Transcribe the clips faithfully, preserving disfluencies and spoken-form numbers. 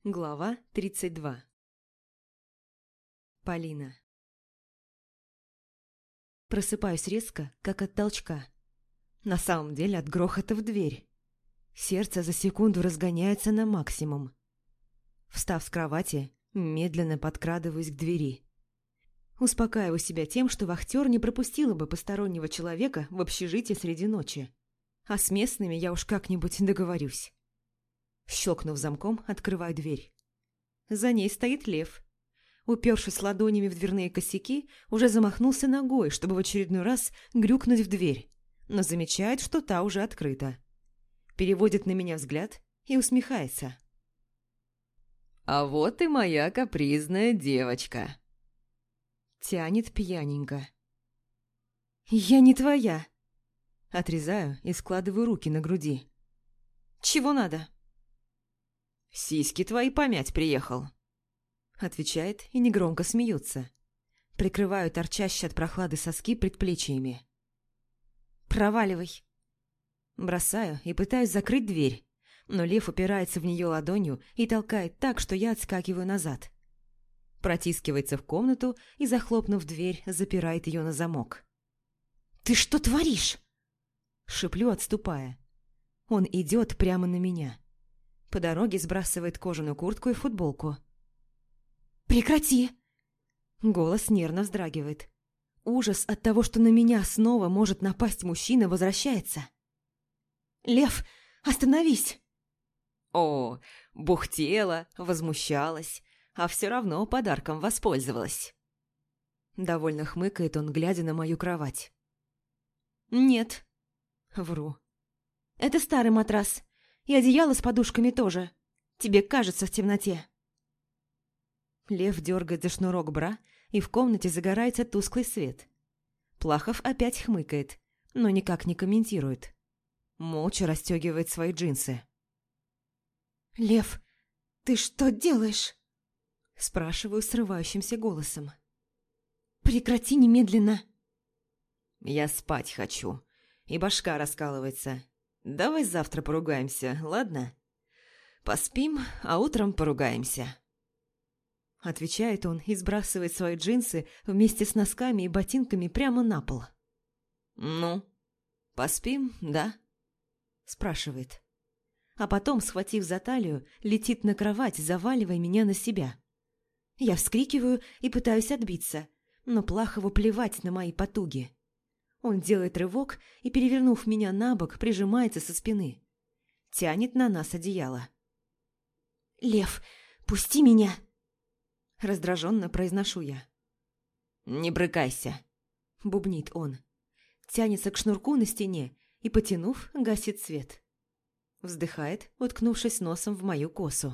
Глава тридцать два. Полина. Просыпаюсь резко, как от толчка. На самом деле от грохота в дверь. Сердце за секунду разгоняется на максимум. Встав с кровати, медленно подкрадываюсь к двери. Успокаиваю себя тем, что вахтер не пропустила бы постороннего человека в общежитие среди ночи. А с местными я уж как-нибудь договорюсь. Щелкнув замком, открываю дверь. За ней стоит Лев. Упершись ладонями в дверные косяки, уже замахнулся ногой, чтобы в очередной раз грюкнуть в дверь, но замечает, что та уже открыта. Переводит на меня взгляд и усмехается. «А вот и моя капризная девочка!» Тянет пьяненько. «Я не твоя!» Отрезаю и складываю руки на груди. «Чего надо?» «Сиськи твои помять приехал», — отвечает и негромко смеется. Прикрываю торчащие от прохлады соски предплечьями. «Проваливай!» Бросаю и пытаюсь закрыть дверь, но Лев упирается в нее ладонью и толкает так, что я отскакиваю назад. Протискивается в комнату и, захлопнув дверь, запирает ее на замок. «Ты что творишь?» Шиплю, отступая. Он идет прямо на меня. По дороге сбрасывает кожаную куртку и футболку. «Прекрати!» Голос нервно вздрагивает. Ужас от того, что на меня снова может напасть мужчина, возвращается. «Лев, остановись!» «О, бухтела, возмущалась, а все равно подарком воспользовалась». Довольно хмыкает он, глядя на мою кровать. «Нет», — вру. «Это старый матрас, и одеяло с подушками тоже. Тебе кажется в темноте». Лев дергает за шнурок бра, и в комнате загорается тусклый свет. Плахов опять хмыкает, но никак не комментирует. Молча расстегивает свои джинсы. «Лев, ты что делаешь?» Спрашиваю срывающимся голосом. «Прекрати немедленно!» «Я спать хочу, и башка раскалывается. Давай завтра поругаемся, ладно? Поспим, а утром поругаемся». Отвечает он и сбрасывает свои джинсы вместе с носками и ботинками прямо на пол. «Ну, поспим, да?» Спрашивает. А потом, схватив за талию, летит на кровать, заваливая меня на себя. Я вскрикиваю и пытаюсь отбиться, но Плахову плевать на мои потуги. Он делает рывок и, перевернув меня на бок, прижимается со спины. Тянет на нас одеяло. «Лев, пусти меня!» Раздраженно произношу я. «Не брыкайся!» — бубнит он. Тянется к шнурку на стене и, потянув, гасит свет. Вздыхает, уткнувшись носом в мою косу.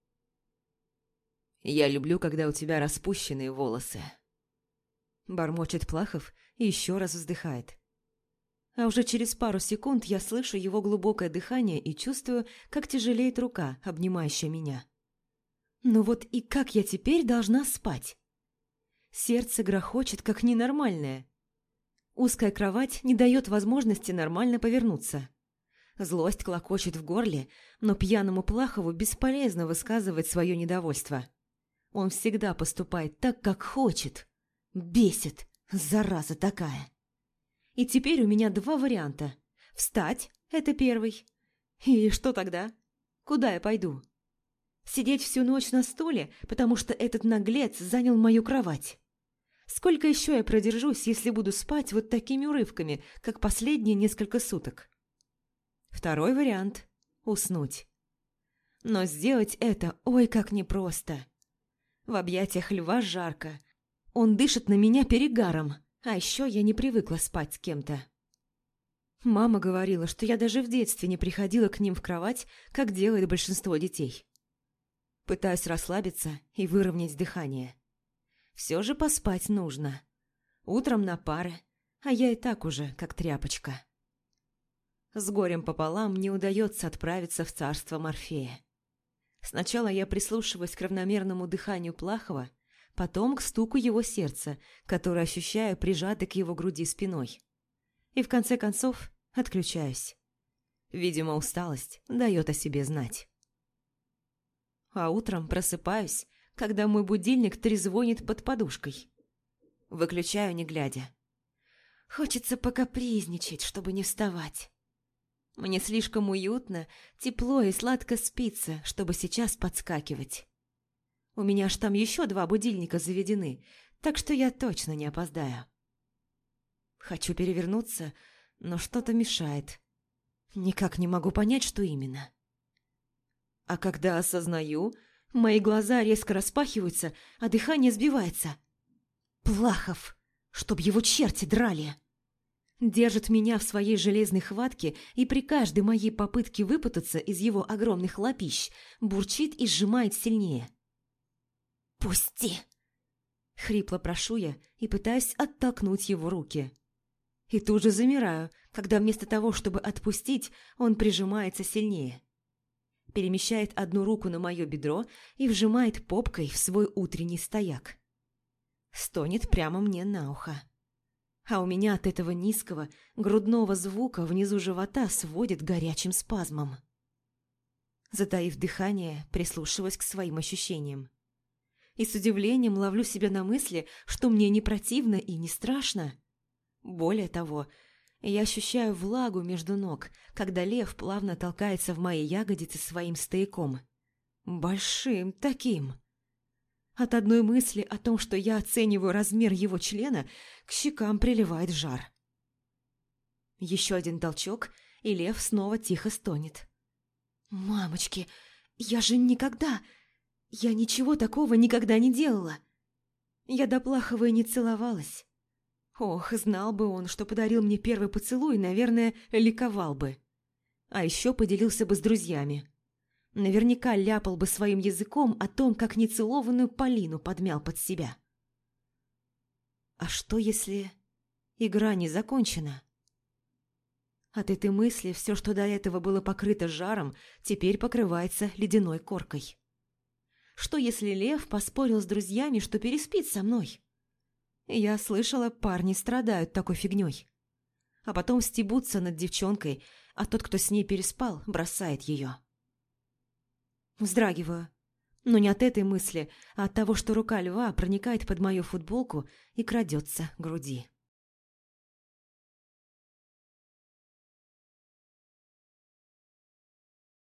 «Я люблю, когда у тебя распущенные волосы». Бормочет Плахов и еще раз вздыхает. А уже через пару секунд я слышу его глубокое дыхание и чувствую, как тяжелеет рука, обнимающая меня. Ну вот и как я теперь должна спать? Сердце грохочет, как ненормальное. Узкая кровать не дает возможности нормально повернуться. Злость клокочет в горле, но пьяному Плахову бесполезно высказывать свое недовольство. Он всегда поступает так, как хочет. Бесит, зараза такая. И теперь у меня два варианта. Встать – это первый. И что тогда? Куда я пойду? Сидеть всю ночь на стуле, потому что этот наглец занял мою кровать. Сколько еще я продержусь, если буду спать вот такими урывками, как последние несколько суток? Второй вариант – уснуть. Но сделать это ой как непросто. В объятиях льва жарко. Он дышит на меня перегаром, а еще я не привыкла спать с кем-то. Мама говорила, что я даже в детстве не приходила к ним в кровать, как делает большинство детей. Пытаюсь расслабиться и выровнять дыхание. Все же поспать нужно. Утром на пары, а я и так уже как тряпочка. С горем пополам не удается отправиться в царство Морфея. Сначала я прислушиваюсь к равномерному дыханию Плахова, потом к стуку его сердца, который ощущаю прижатый к его груди спиной. И в конце концов отключаюсь. Видимо, усталость дает о себе знать. а утром просыпаюсь, когда мой будильник трезвонит под подушкой. Выключаю, не глядя. Хочется покапризничать, чтобы не вставать. Мне слишком уютно, тепло и сладко спится, чтобы сейчас подскакивать. У меня ж там еще два будильника заведены, так что я точно не опоздаю. Хочу перевернуться, но что-то мешает. Никак не могу понять, что именно. А когда осознаю, мои глаза резко распахиваются, а дыхание сбивается. Плахов, чтоб его черти драли. Держит меня в своей железной хватке и при каждой моей попытке выпутаться из его огромных лапищ бурчит и сжимает сильнее. «Пусти!» Хрипло прошу я и пытаюсь оттолкнуть его руки. И тут же замираю, когда вместо того, чтобы отпустить, он прижимается сильнее. Перемещает одну руку на мое бедро и вжимает попкой в свой утренний стояк. Стонет прямо мне на ухо. А у меня от этого низкого, грудного звука внизу живота сводит горячим спазмом. Затаив дыхание, прислушиваясь к своим ощущениям. И с удивлением ловлю себя на мысли, что мне не противно и не страшно. Более того, я ощущаю влагу между ног, когда лев плавно толкается в мои ягодицы своим стояком. Большим таким. От одной мысли о том, что я оцениваю размер его члена, к щекам приливает жар. Еще один толчок, и лев снова тихо стонет. «Мамочки, я же никогда... Я ничего такого никогда не делала. Я до Плахова и не целовалась. Ох, знал бы он, что подарил мне первый поцелуй, наверное, ликовал бы. А еще поделился бы с друзьями. Наверняка ляпал бы своим языком о том, как нецелованную Полину подмял под себя. А что, если игра не закончена? От этой мысли все, что до этого было покрыто жаром, теперь покрывается ледяной коркой. Что, если лев поспорил с друзьями, что переспит со мной? Я слышала, парни страдают такой фигней. А потом стебутся над девчонкой, а тот, кто с ней переспал, бросает ее. Вздрагиваю. Но не от этой мысли, а от того, что рука льва проникает под мою футболку и крадется к груди.